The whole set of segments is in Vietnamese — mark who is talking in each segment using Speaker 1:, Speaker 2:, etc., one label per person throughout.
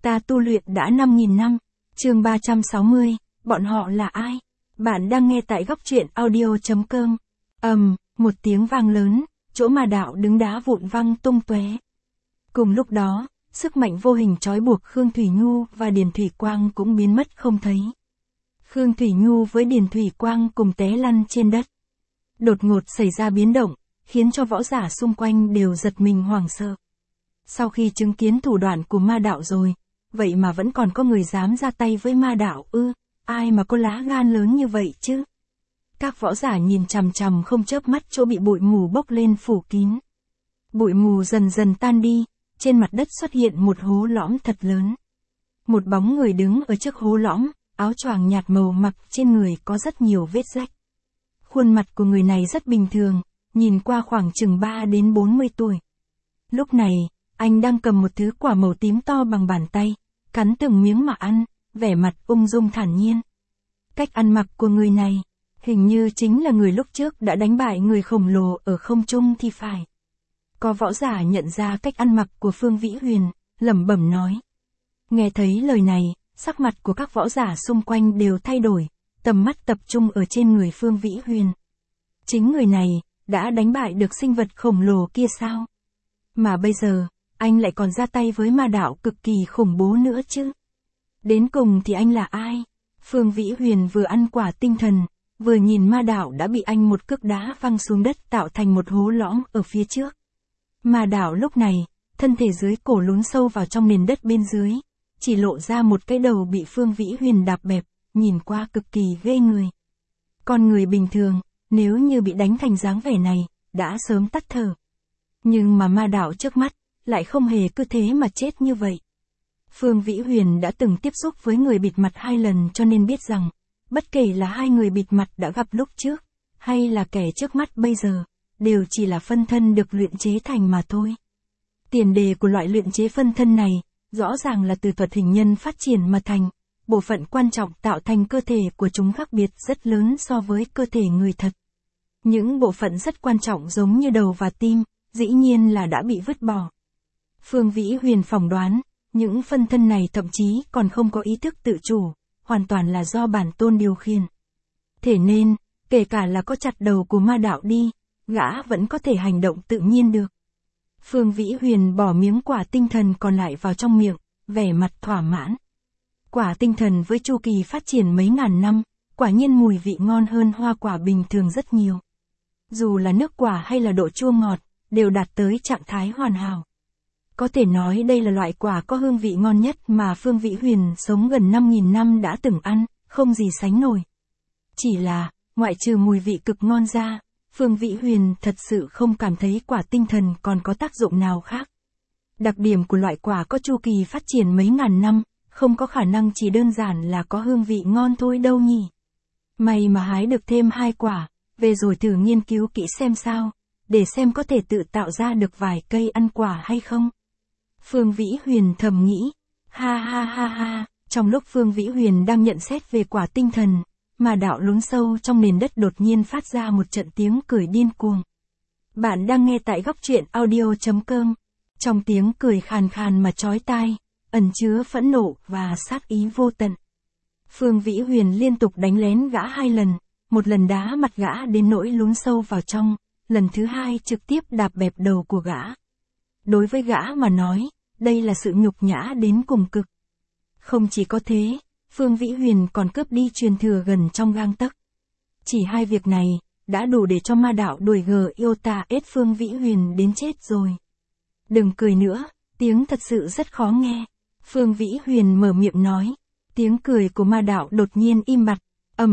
Speaker 1: Ta tu luyện đã 5.000 năm. Chương 360, bọn họ là ai? Bạn đang nghe tại góc truyện audio.com. Một tiếng vang lớn, chỗ ma đạo đứng đá vụn văng tung tóe. Cùng lúc đó, sức mạnh vô hình trói buộc Khương Thủy Nhu và Điền Thủy Quang cũng biến mất không thấy. Khương Thủy Nhu với Điền Thủy Quang cùng té lăn trên đất. Đột ngột xảy ra biến động, khiến cho võ giả xung quanh đều giật mình hoảng sợ. Sau khi chứng kiến thủ đoạn của ma đạo rồi, vậy mà vẫn còn có người dám ra tay với ma đạo ư? Ai mà có lá gan lớn như vậy chứ? Các võ giả nhìn chằm chằm không chớp mắt chỗ bị bụi mù bốc lên phủ kín. Bụi mù dần dần tan đi, trên mặt đất xuất hiện một hố lõm thật lớn. Một bóng người đứng ở trước hố lõm, áo choàng nhạt màu mặc trên người có rất nhiều vết rách. Khuôn mặt của người này rất bình thường, nhìn qua khoảng chừng 3 đến 40 tuổi. Lúc này, anh đang cầm một thứ quả màu tím to bằng bàn tay, cắn từng miếng mà ăn, vẻ mặt ung dung thản nhiên. Cách ăn mặc của người này, hình như chính là người lúc trước đã đánh bại người khổng lồ ở không trung thì phải. Có võ giả nhận ra cách ăn mặc của Phương Vĩ Huyền, lẩm bẩm nói. Nghe thấy lời này, sắc mặt của các võ giả xung quanh đều thay đổi, tầm mắt tập trung ở trên người Phương Vĩ Huyền. Chính người này, đã đánh bại được sinh vật khổng lồ kia sao? Mà bây giờ, anh lại còn ra tay với ma đạo cực kỳ khủng bố nữa chứ? Đến cùng thì anh là ai? Phương Vĩ Huyền vừa ăn quả tinh thần, vừa nhìn ma đạo đã bị anh một cước đá văng xuống đất tạo thành một hố lõm ở phía trước. Ma đạo lúc này, thân thể dưới cổ lún sâu vào trong nền đất bên dưới, chỉ lộ ra một cái đầu bị Phương Vĩ Huyền đạp bẹp, nhìn qua cực kỳ ghê người. Con người bình thường, nếu như bị đánh thành dáng vẻ này, đã sớm tắt thở. Nhưng mà ma đạo trước mắt, lại không hề cứ thế mà chết như vậy. Phương Vĩ Huyền đã từng tiếp xúc với người bịt mặt 2 lần cho nên biết rằng, bất kể là hai người bịt mặt đã gặp lúc trước, hay là kẻ trước mắt bây giờ, đều chỉ là phân thân được luyện chế thành mà thôi. Tiền đề của loại luyện chế phân thân này, rõ ràng là từ thuật hình nhân phát triển mà thành, bộ phận quan trọng tạo thành cơ thể của chúng khác biệt rất lớn so với cơ thể người thật. Những bộ phận rất quan trọng giống như đầu và tim, dĩ nhiên là đã bị vứt bỏ. Phương Vĩ Huyền phỏng đoán, những phân thân này thậm chí còn không có ý thức tự chủ, hoàn toàn là do bản tôn điều khiển. Thế nên, kể cả là có chặt đầu của ma đạo đi, gã vẫn có thể hành động tự nhiên được. Phương Vĩ Huyền bỏ miếng quả tinh thần còn lại vào trong miệng, vẻ mặt thỏa mãn. Quả tinh thần với chu kỳ phát triển mấy ngàn năm, quả nhiên mùi vị ngon hơn hoa quả bình thường rất nhiều. Dù là nước quả hay là độ chua ngọt, đều đạt tới trạng thái hoàn hảo. Có thể nói đây là loại quả có hương vị ngon nhất mà Phương Vĩ Huyền sống gần 5.000 năm đã từng ăn, không gì sánh nổi. Chỉ là, ngoại trừ mùi vị cực ngon ra, Phương Vĩ Huyền thật sự không cảm thấy quả tinh thần còn có tác dụng nào khác. Đặc điểm của loại quả có chu kỳ phát triển mấy ngàn năm, không có khả năng chỉ đơn giản là có hương vị ngon thôi đâu nhỉ. May mà hái được thêm 2 quả, về rồi thử nghiên cứu kỹ xem sao, để xem có thể tự tạo ra được vài cây ăn quả hay không. Phương Vĩ Huyền thầm nghĩ, ha ha ha ha, trong lúc Phương Vĩ Huyền đang nhận xét về quả tinh thần, mà đạo lún sâu trong nền đất đột nhiên phát ra một trận tiếng cười điên cuồng. Bạn đang nghe tại góc truyện audio.com, trong tiếng cười khàn khàn mà chói tai, ẩn chứa phẫn nộ và sát ý vô tận. Phương Vĩ Huyền liên tục đánh lén gã 2 lần, một lần đá mặt gã đến nỗi lún sâu vào trong, lần thứ 2 trực tiếp đạp bẹp đầu của gã. Đối với gã mà nói, đây là sự nhục nhã đến cùng cực. Không chỉ có thế, Phương Vĩ Huyền còn cướp đi truyền thừa gần trong gang tấc. Chỉ 2 việc này, đã đủ để cho ma đạo đuổi Iota ết Phương Vĩ Huyền đến chết rồi. Đừng cười nữa, tiếng thật sự rất khó nghe. Phương Vĩ Huyền mở miệng nói. Tiếng cười của ma đạo đột nhiên im bặt,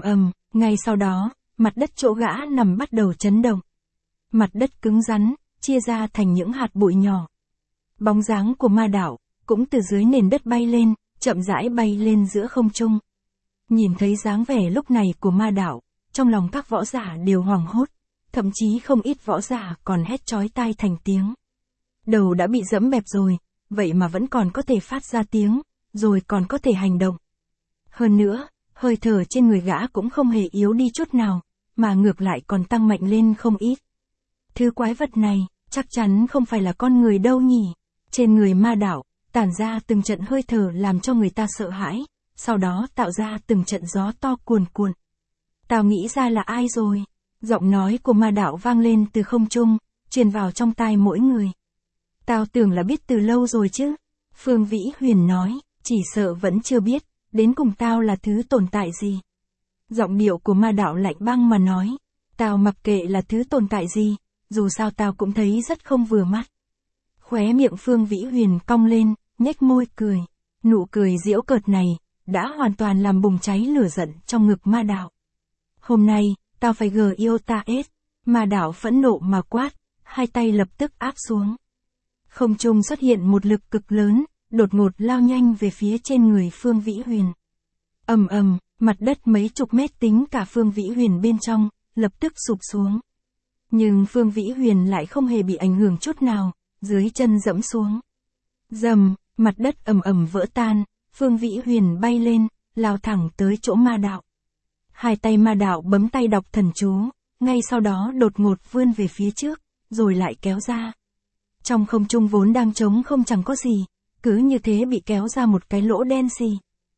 Speaker 1: ngay sau đó, mặt đất chỗ gã nằm bắt đầu chấn động. Mặt đất cứng rắn, chia ra thành những hạt bụi nhỏ. Bóng dáng của ma đạo, cũng từ dưới nền đất bay lên, chậm rãi bay lên giữa không trung. Nhìn thấy dáng vẻ lúc này của ma đạo, trong lòng các võ giả đều hoảng hốt, thậm chí không ít võ giả còn hét chói tai thành tiếng. Đầu đã bị dẫm bẹp rồi, vậy mà vẫn còn có thể phát ra tiếng, rồi còn có thể hành động. Hơn nữa, hơi thở trên người gã cũng không hề yếu đi chút nào, mà ngược lại còn tăng mạnh lên không ít. Thứ quái vật này, chắc chắn không phải là con người đâu nhỉ. Trên người ma đạo, tản ra từng trận hơi thở làm cho người ta sợ hãi, sau đó tạo ra từng trận gió to cuồn cuộn. Tao nghĩ ra là ai rồi? Giọng nói của ma đạo vang lên từ không trung, truyền vào trong tai mỗi người. Tao tưởng là biết từ lâu rồi chứ. Phương Vĩ Huyền nói, chỉ sợ vẫn chưa biết, đến cùng tao là thứ tồn tại gì. Giọng điệu của ma đạo lạnh băng mà nói, tao mặc kệ là thứ tồn tại gì, dù sao tao cũng thấy rất không vừa mắt. Khóe miệng Phương Vĩ Huyền cong lên, nhếch môi cười. Nụ cười giễu cợt này, đã hoàn toàn làm bùng cháy lửa giận trong ngực ma đạo. Hôm nay, tao phải gờ yêu ta ết. Ma đạo phẫn nộ mà quát, hai tay lập tức áp xuống. Không trung xuất hiện một lực cực lớn, đột ngột lao nhanh về phía trên người Phương Vĩ Huyền. Ầm ầm, mặt đất mấy chục mét tính cả Phương Vĩ Huyền bên trong, lập tức sụp xuống. Nhưng Phương Vĩ Huyền lại không hề bị ảnh hưởng chút nào, dưới chân dẫm xuống. Dầm, mặt đất ầm ầm vỡ tan, Phương Vĩ Huyền bay lên, lao thẳng tới chỗ ma đạo. Hai tay ma đạo bấm tay đọc thần chú, ngay sau đó đột ngột vươn về phía trước, rồi lại kéo ra. Trong không trung vốn đang trống không chẳng có gì, cứ như thế bị kéo ra một cái lỗ đen xì.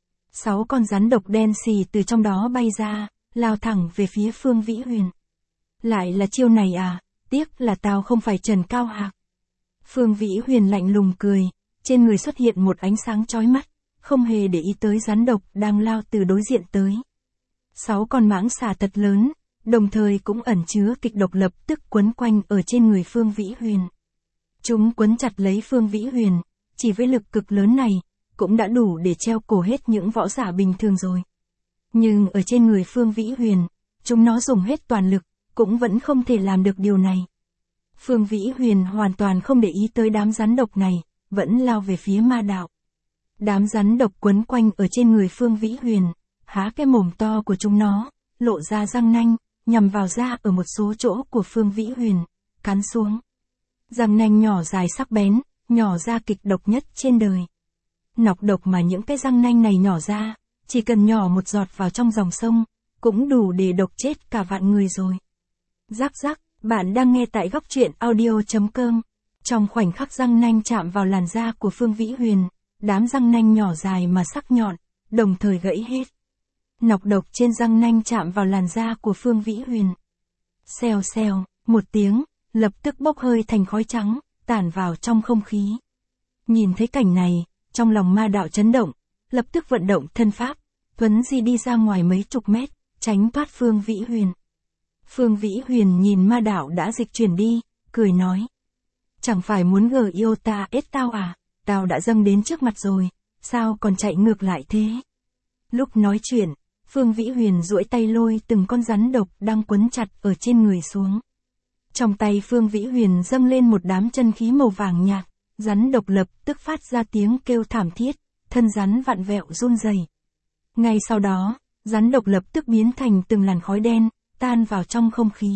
Speaker 1: 6 con rắn độc đen xì từ trong đó bay ra, lao thẳng về phía Phương Vĩ Huyền. Lại là chiêu này à, tiếc là tao không phải Trần Cao Hạc. Phương Vĩ Huyền lạnh lùng cười, trên người xuất hiện một ánh sáng chói mắt, không hề để ý tới rắn độc đang lao từ đối diện tới. 6 con mãng xà thật lớn, đồng thời cũng ẩn chứa kịch độc lập tức quấn quanh ở trên người Phương Vĩ Huyền. Chúng quấn chặt lấy Phương Vĩ Huyền, chỉ với lực cực lớn này, cũng đã đủ để treo cổ hết những võ giả bình thường rồi. Nhưng ở trên người Phương Vĩ Huyền, chúng nó dùng hết toàn lực, cũng vẫn không thể làm được điều này. Phương Vĩ Huyền hoàn toàn không để ý tới đám rắn độc này, vẫn lao về phía ma đạo. Đám rắn độc quấn quanh ở trên người Phương Vĩ Huyền, há cái mồm to của chúng nó, lộ ra răng nanh, nhằm vào da ở một số chỗ của Phương Vĩ Huyền, cắn xuống. Răng nanh nhỏ dài sắc bén, nhỏ ra kịch độc nhất trên đời. Nọc độc mà những cái răng nanh này nhỏ ra, chỉ cần nhỏ một giọt vào trong dòng sông, cũng đủ để độc chết cả vạn người rồi. Rắc rắc, bạn đang nghe tại góc truyện audio.com. Trong khoảnh khắc răng nanh chạm vào làn da của Phương Vĩ Huyền, đám răng nanh nhỏ dài mà sắc nhọn, đồng thời gãy hết. Nọc độc trên răng nanh chạm vào làn da của Phương Vĩ Huyền. Xèo xèo, một tiếng, lập tức bốc hơi thành khói trắng, tản vào trong không khí. Nhìn thấy cảnh này, trong lòng ma đạo chấn động, lập tức vận động thân pháp, thuấn di đi ra ngoài mấy chục mét, tránh thoát Phương Vĩ Huyền. Phương Vĩ Huyền nhìn ma đạo đã dịch chuyển đi, cười nói. Chẳng phải muốn gờ yêu ta ết tao à, tao đã dâng đến trước mặt rồi, sao còn chạy ngược lại thế? Lúc nói chuyện, Phương Vĩ Huyền duỗi tay lôi từng con rắn độc đang quấn chặt ở trên người xuống. Trong tay Phương Vĩ Huyền dâng lên một đám chân khí màu vàng nhạt, rắn độc lập tức phát ra tiếng kêu thảm thiết, thân rắn vặn vẹo run rẩy. Ngay sau đó, rắn độc lập tức biến thành từng làn khói đen, tan vào trong không khí.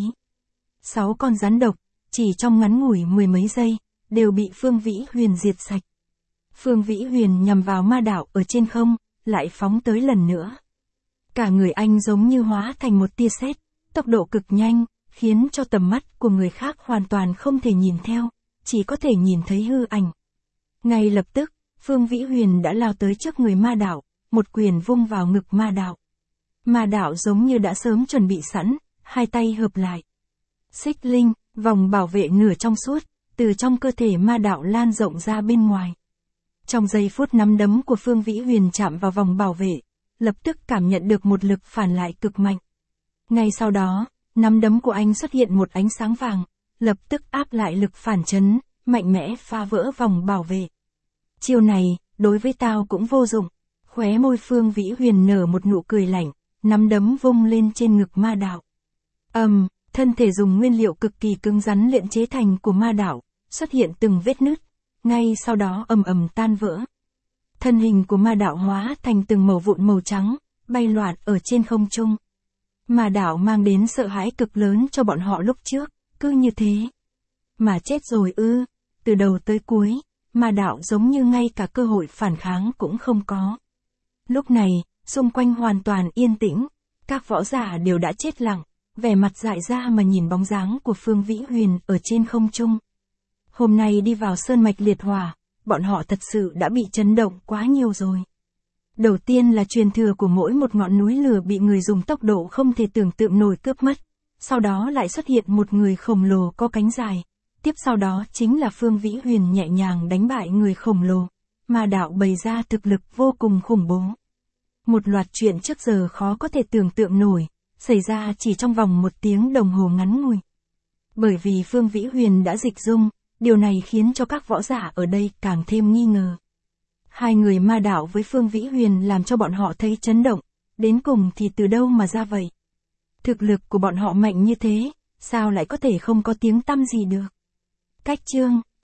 Speaker 1: 6 con rắn độc, chỉ trong ngắn ngủi 10 mấy giây, đều bị Phương Vĩ Huyền diệt sạch. Phương Vĩ Huyền nhằm vào ma đạo ở trên không, lại phóng tới lần nữa. Cả người anh giống như hóa thành một tia sét, tốc độ cực nhanh, khiến cho tầm mắt của người khác hoàn toàn không thể nhìn theo, chỉ có thể nhìn thấy hư ảnh. Ngay lập tức, Phương Vĩ Huyền đã lao tới trước người ma đạo, một quyền vung vào ngực ma đạo. Ma đạo giống như đã sớm chuẩn bị sẵn, hai tay hợp lại. Xích linh, vòng bảo vệ nửa trong suốt, từ trong cơ thể ma đạo lan rộng ra bên ngoài. Trong giây phút nắm đấm của Phương Vĩ Huyền chạm vào vòng bảo vệ, lập tức cảm nhận được một lực phản lại cực mạnh. Ngay sau đó, nắm đấm của anh xuất hiện một ánh sáng vàng, lập tức áp lại lực phản chấn, mạnh mẽ phá vỡ vòng bảo vệ. Chiêu này, đối với tao cũng vô dụng. Khóe môi Phương Vĩ Huyền nở một nụ cười lạnh, nắm đấm vung lên trên ngực ma đạo. Thân thể dùng nguyên liệu cực kỳ cứng rắn luyện chế thành của ma đạo, xuất hiện từng vết nứt, ngay sau đó ầm ầm tan vỡ. Thân hình của ma đạo hóa thành từng mẩu vụn màu trắng, bay loạn ở trên không trung. Ma đạo mang đến sợ hãi cực lớn cho bọn họ lúc trước, cứ như thế. Mà chết rồi ư, từ đầu tới cuối, ma đạo giống như ngay cả cơ hội phản kháng cũng không có. Lúc này, xung quanh hoàn toàn yên tĩnh, các võ giả đều đã chết lặng, vẻ mặt dại ra mà nhìn bóng dáng của Phương Vĩ Huyền ở trên không trung. Hôm nay đi vào sơn mạch liệt hỏa, bọn họ thật sự đã bị chấn động quá nhiều rồi. Đầu tiên là truyền thừa của mỗi một ngọn núi lửa bị người dùng tốc độ không thể tưởng tượng nổi cướp mất. Sau đó lại xuất hiện một người khổng lồ có cánh dài. Tiếp sau đó chính là Phương Vĩ Huyền nhẹ nhàng đánh bại người khổng lồ. Ma đạo bày ra thực lực vô cùng khủng bố. Một loạt chuyện trước giờ khó có thể tưởng tượng nổi, xảy ra chỉ trong vòng 1 tiếng đồng hồ ngắn ngủi. Bởi vì Phương Vĩ Huyền đã dịch dung, điều này khiến cho các võ giả ở đây càng thêm nghi ngờ. Hai người ma đạo với Phương Vĩ Huyền làm cho bọn họ thấy chấn động, đến cùng thì từ đâu mà ra vậy? Thực lực của bọn họ mạnh như thế, sao lại có thể không có tiếng tăm gì được? Cách chương